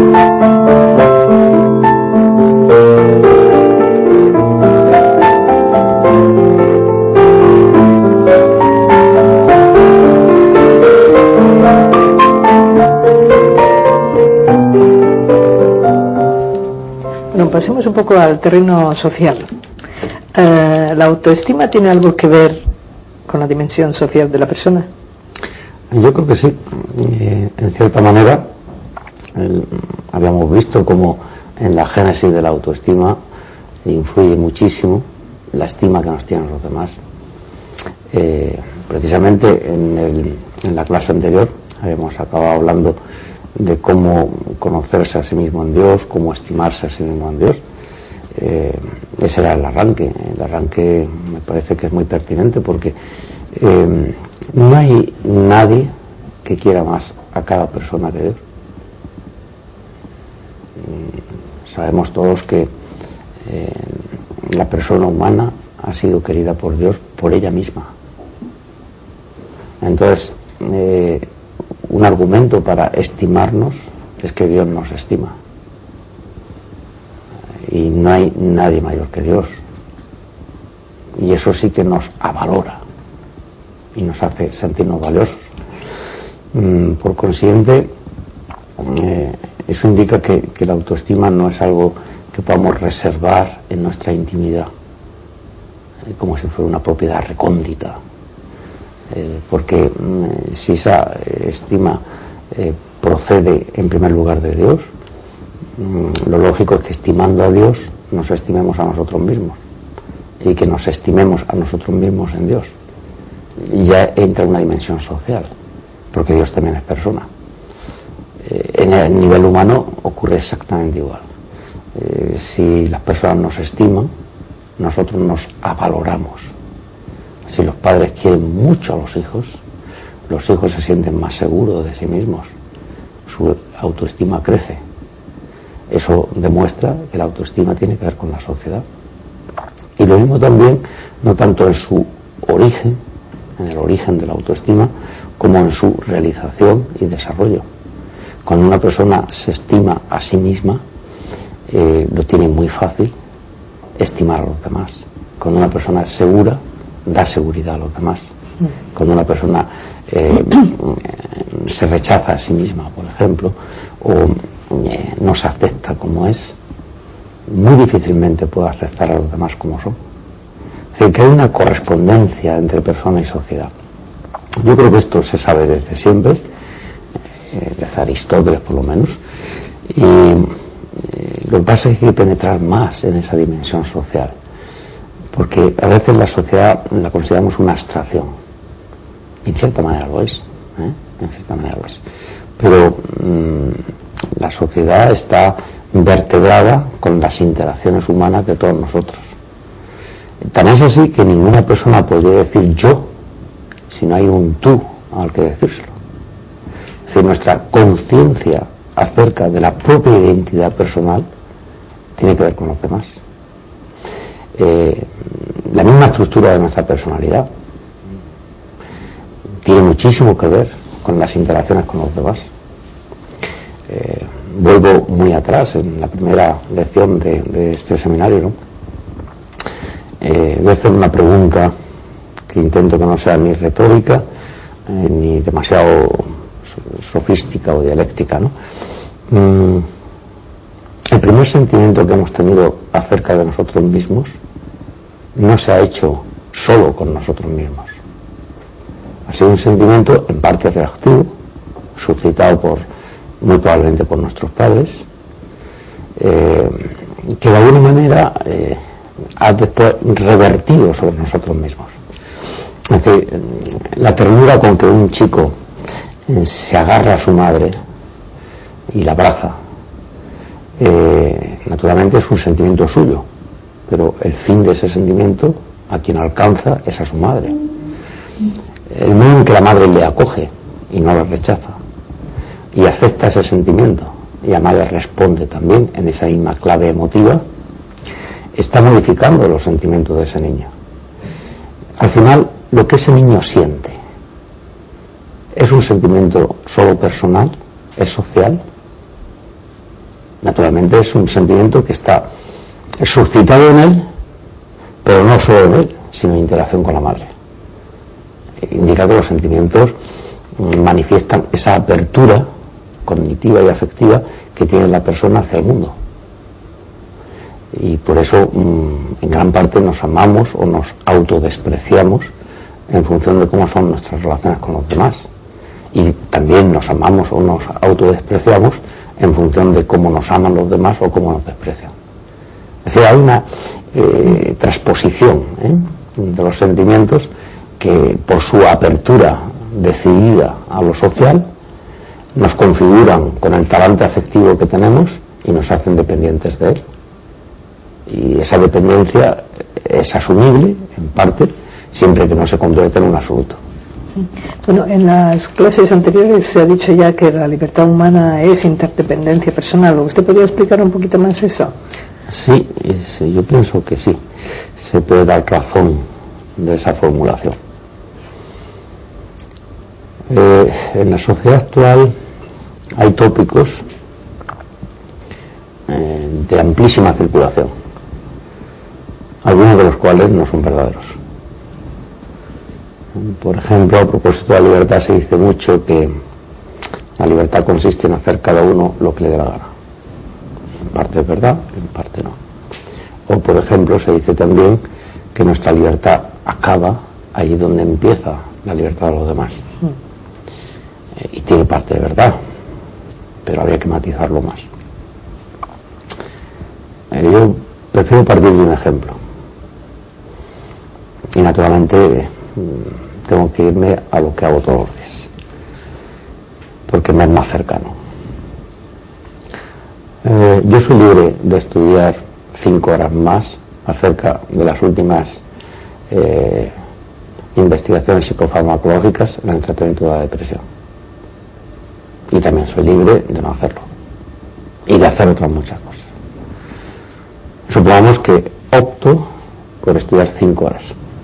Pasemos un poco al terreno social. ¿La autoestima tiene algo que ver con la dimensión social de la persona? Yo creo que sí. En cierta manera, habíamos visto cómo en la génesis de la autoestima influye muchísimo la estima que nos tienen los demás. Precisamente en la clase anterior habíamos acabado hablando de cómo conocerse a sí mismo en Dios, cómo estimarse a sí mismo en Dios. Ese era el arranque. El arranque me parece que es muy pertinente porque no hay nadie que quiera más a cada persona que Dios. Sabemos todos que la persona humana ha sido querida por Dios por ella misma. Entonces, un argumento para estimarnos es que Dios nos estima. Y no hay nadie mayor que Dios. Y eso sí que nos avalora y nos hace sentirnos valiosos. Por consiguiente, eso indica que la autoestima no es algo que podamos reservar en nuestra intimidad, como si fuera una propiedad recóndita. Porque si esa estima procede en primer lugar de Dios, lo lógico es que estimando a Dios nos estimemos a nosotros mismos y que nos estimemos a nosotros mismos en Dios. Y ya entra una dimensión social, porque Dios también es persona. En el nivel humano ocurre exactamente igual. Si las personas nos estiman, nosotros nos avaloramos. Si los padres quieren mucho a los hijos se sienten más seguros de sí mismos, su autoestima crece. Eso demuestra que la autoestima tiene que ver con la sociedad. Y lo mismo también, no tanto en su origen, en el origen de la autoestima, como en su realización y desarrollo. Cuando una persona se estima a sí misma, lo tiene muy fácil estimar a los demás. Cuando una persona es segura, da seguridad a los demás. Cuando una persona se rechaza a sí misma, por ejemplo, o no se acepta como es, muy difícilmente puede aceptar a los demás como son. Es decir, que hay una correspondencia entre persona y sociedad. Yo creo que esto se sabe desde siempre, desde Aristóteles por lo menos, y lo que pasa es que hay que penetrar más en esa dimensión social, porque a veces la sociedad la consideramos una abstracción, y en cierta manera lo es, en cierta manera lo es, pero la sociedad está vertebrada con las interacciones humanas de todos nosotros. Tan es así que ninguna persona podría decir yo si no hay un tú al que decírselo. Es decir, nuestra conciencia acerca de la propia identidad personal tiene que ver con los demás. La misma estructura de nuestra personalidad tiene muchísimo que ver con las interacciones con los demás. Vuelvo muy atrás en la primera lección de este seminario, ¿no? Voy a hacer una pregunta que intento que no sea ni retórica ni demasiado sofística o dialéctica, ¿no? El primer sentimiento que hemos tenido acerca de nosotros mismos no se ha hecho solo con nosotros mismos. Ha sido un sentimiento en parte reactivo, suscitado muy probablemente por nuestros padres, que de alguna manera ha después revertido sobre nosotros mismos. Es decir, la ternura con que un chico se agarra a su madre y la abraza, naturalmente es un sentimiento suyo, pero el fin de ese sentimiento a quien alcanza es a su madre. El modo en que la madre le acoge y no la rechaza y acepta ese sentimiento y la madre responde también en esa misma clave emotiva, está modificando los sentimientos de ese niño. Al final, lo que ese niño siente es un sentimiento solo personal, es social, Naturalmente es un sentimiento que está suscitado en él, pero no solo en él, sino en interacción con la madre. Indica que los sentimientos manifiestan esa apertura cognitiva y afectiva que tiene la persona hacia el mundo. Y por eso en gran parte nos amamos o nos autodespreciamos en función de cómo son nuestras relaciones con los demás. Y también nos amamos o nos autodespreciamos en función de cómo nos aman los demás o cómo nos desprecian. Es decir, hay una transposición de los sentimientos que por su apertura decidida a lo social nos configuran con el talante afectivo que tenemos y nos hacen dependientes de él. Y esa dependencia es asumible, en parte, siempre que no se convierta en un absoluto. Bueno, en las clases anteriores se ha dicho ya que la libertad humana es interdependencia personal. ¿Usted podría explicar un poquito más eso? Sí, yo pienso que sí. Se puede dar razón de esa formulación. En la sociedad actual hay tópicos de amplísima circulación, algunos de los cuales no son verdaderos. Por ejemplo, a propósito de la libertad se dice mucho que la libertad consiste en hacer cada uno lo que le dé la gana. En parte es verdad, en parte no. O por ejemplo se dice también que nuestra libertad acaba allí donde empieza la libertad de los demás. Y tiene parte de verdad, pero habría que matizarlo más. Yo prefiero partir de un ejemplo. Y naturalmente tengo que irme a lo que hago todos los días, porque me es más cercano. Yo soy libre de estudiar 5 horas más acerca de las últimas investigaciones psicofarmacológicas en el tratamiento de la depresión. Y también soy libre de no hacerlo. Y de hacer otras muchas cosas. Supongamos que opto por estudiar 5 horas.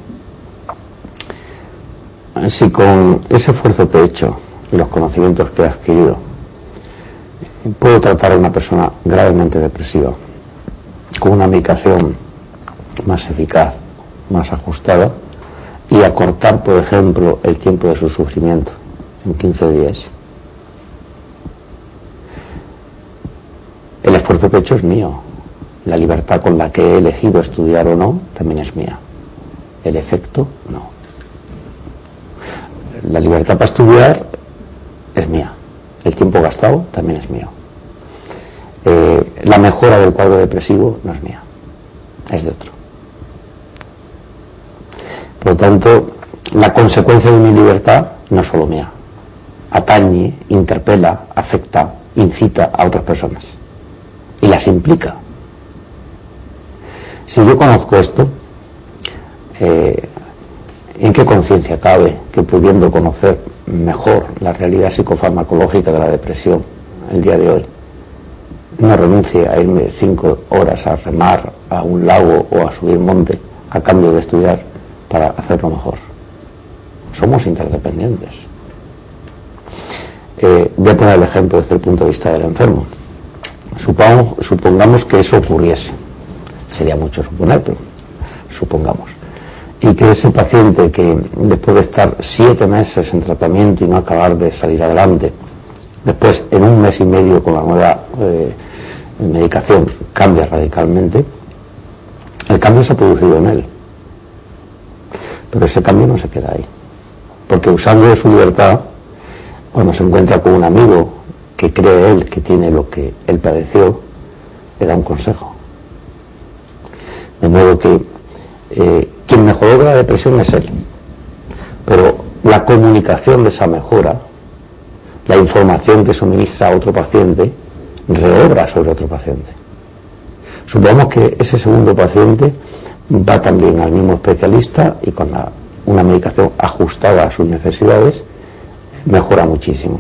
Si con ese esfuerzo que he hecho y los conocimientos que he adquirido puedo tratar a una persona gravemente depresiva con una medicación más eficaz, más ajustada, y acortar, por ejemplo, el tiempo de su sufrimiento en 15 días, el esfuerzo que he hecho es mío. La libertad con la que he elegido estudiar o no también es mía. El efecto, no. La libertad para estudiar es mía. El tiempo gastado también es mío. La mejora del cuadro depresivo no es mía, es de otro. Por lo tanto, la consecuencia de mi libertad no es solo mía. Atañe, interpela, afecta, incita a otras personas. Y las implica. Si yo conozco esto, ¿en qué conciencia cabe que pudiendo conocer mejor la realidad psicofarmacológica de la depresión el día de hoy, no renuncie a irme 5 horas a remar a un lago o a subir monte a cambio de estudiar para hacerlo mejor? Somos interdependientes. Voy a poner el ejemplo desde el punto de vista del enfermo. Supongamos que eso ocurriese. Sería mucho suponer, pero supongamos. Y que ese paciente que después de estar 7 meses en tratamiento y no acabar de salir adelante, después en 1 mes y medio con la nueva medicación cambia radicalmente, el cambio se ha producido en él. Pero ese cambio no se queda ahí. Porque usando de su libertad, cuando se encuentra con un amigo que cree él que tiene lo que él padeció, le da un consejo. De modo que quien mejoró de la depresión es él. Pero la comunicación de esa mejora, la información que suministra a otro paciente, reobra sobre otro paciente. Supongamos que ese segundo paciente va también al mismo especialista y con una medicación ajustada a sus necesidades mejora muchísimo.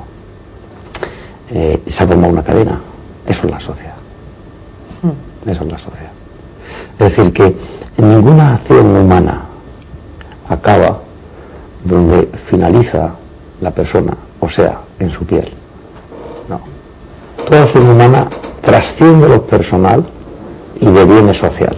Se ha formado una cadena. Eso es la sociedad. Eso es la sociedad. Es decir, que ninguna acción humana acaba donde finaliza la persona, o sea, en su piel. No. Toda acción humana trasciende lo personal y deviene social.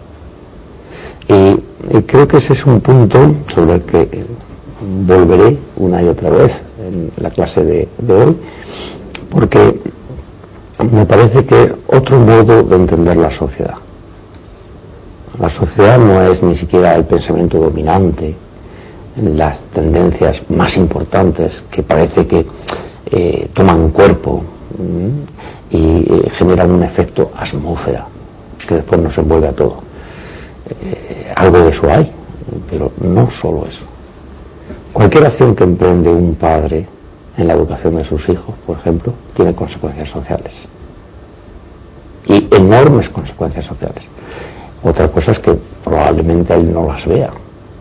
Y creo que ese es un punto sobre el que volveré una y otra vez en la clase de hoy, porque me parece que otro modo de entender la sociedad. La sociedad no es ni siquiera el pensamiento dominante, las tendencias más importantes que parece que toman cuerpo y generan un efecto atmósfera que después nos envuelve a todo. Algo de eso hay, pero no solo eso. Cualquier acción que emprende un padre en la educación de sus hijos, por ejemplo, tiene consecuencias sociales. Y enormes consecuencias sociales. Otra cosa es que probablemente él no las vea.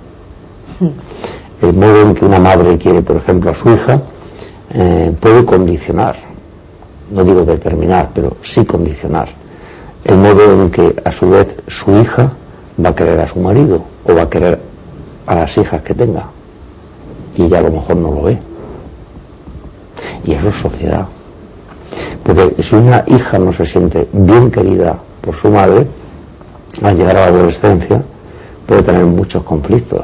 El modo en que una madre quiere, por ejemplo, a su hija puede condicionar, no digo determinar, pero sí condicionar el modo en que a su vez su hija va a querer a su marido o va a querer a las hijas que tenga, y ella a lo mejor no lo ve. Y eso es sociedad, porque si una hija no se siente bien querida por su madre, al llegar a la adolescencia puede tener muchos conflictos.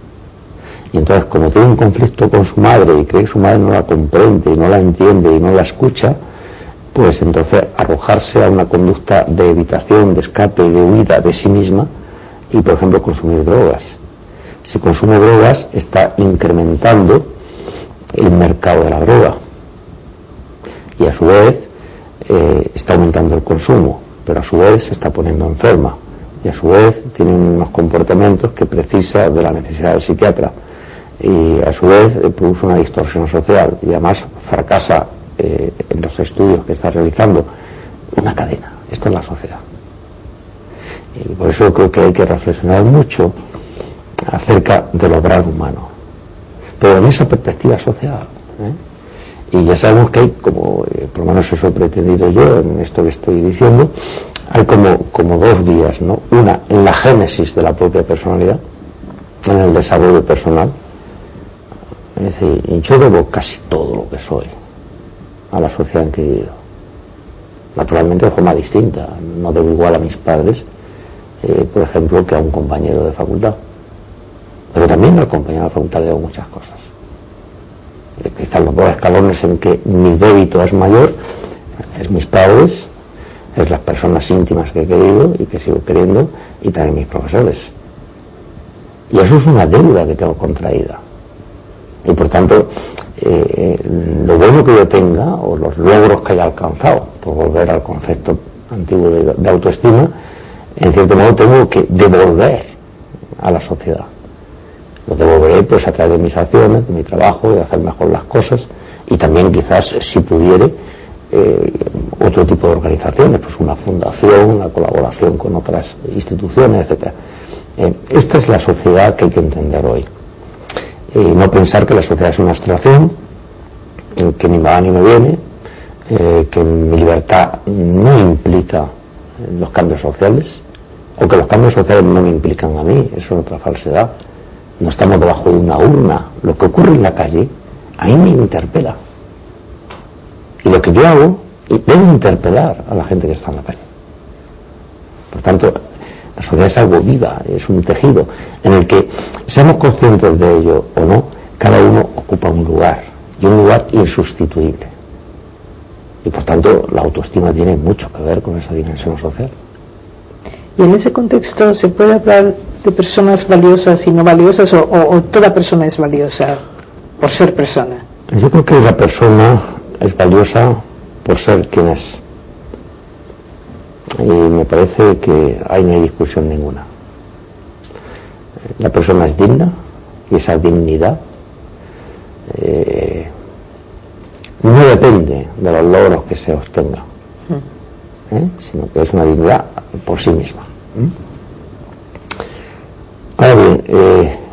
Y entonces, como tiene un conflicto con su madre y cree que su madre no la comprende y no la entiende y no la escucha, pues entonces arrojarse a una conducta de evitación, de escape, de huida de sí misma y, por ejemplo, consumir drogas. Si consume drogas, está incrementando el mercado de la droga y a su vez está aumentando el consumo, pero a su vez se está poniendo enferma y a su vez tiene unos comportamientos que precisa de la necesidad del psiquiatra y a su vez produce una distorsión social y además fracasa en los estudios que está realizando. Una cadena. Esto es la sociedad. Y por eso creo que hay que reflexionar mucho acerca del obrar humano, pero en esa perspectiva social. Y ya sabemos que hay, como por lo menos eso he pretendido yo en esto que estoy diciendo, hay como dos vías, ¿no? Una en la génesis de la propia personalidad, en el desarrollo personal. Es decir, yo debo casi todo lo que soy a la sociedad en que he vivido. Naturalmente de forma distinta. No debo igual a mis padres, por ejemplo, que a un compañero de facultad. Pero también al compañero de facultad debo muchas cosas. Quizás los dos escalones en que mi débito es mayor es mis padres, es las personas íntimas que he querido y que sigo queriendo, y también mis profesores. Y eso es una deuda que tengo contraída. Y por tanto, lo bueno que yo tenga, o los logros que haya alcanzado, por volver al concepto antiguo de autoestima, en cierto modo tengo que devolver a la sociedad. Lo devolveré pues a través de mis acciones, de mi trabajo, de hacer mejor las cosas, y también quizás, si pudiere, otro tipo de organizaciones, pues una fundación, una colaboración con otras instituciones, etc. Esta es la sociedad que hay que entender hoy. No pensar que la sociedad es una abstracción, que ni me va ni me viene, que mi libertad no implica los cambios sociales, o que los cambios sociales no me implican a mí. Eso es otra falsedad. No estamos debajo de una urna. Lo que ocurre en la calle a mí me interpela, y lo que yo hago debe interpelar a la gente que está en la calle. Por tanto, la sociedad es algo viva, es un tejido en el que, seamos conscientes de ello o no, cada uno ocupa un lugar, y un lugar insustituible. Y por tanto, la autoestima tiene mucho que ver con esa dimensión social. Y en ese contexto, ¿se puede hablar de personas valiosas y no valiosas, o toda persona es valiosa por ser persona? Yo creo que la persona es valiosa por ser quien es. Y me parece que ahí no hay discusión ninguna. La persona es digna, y esa dignidad no depende de los logros que se obtengan, sino que es una dignidad por sí misma. Ahora bien,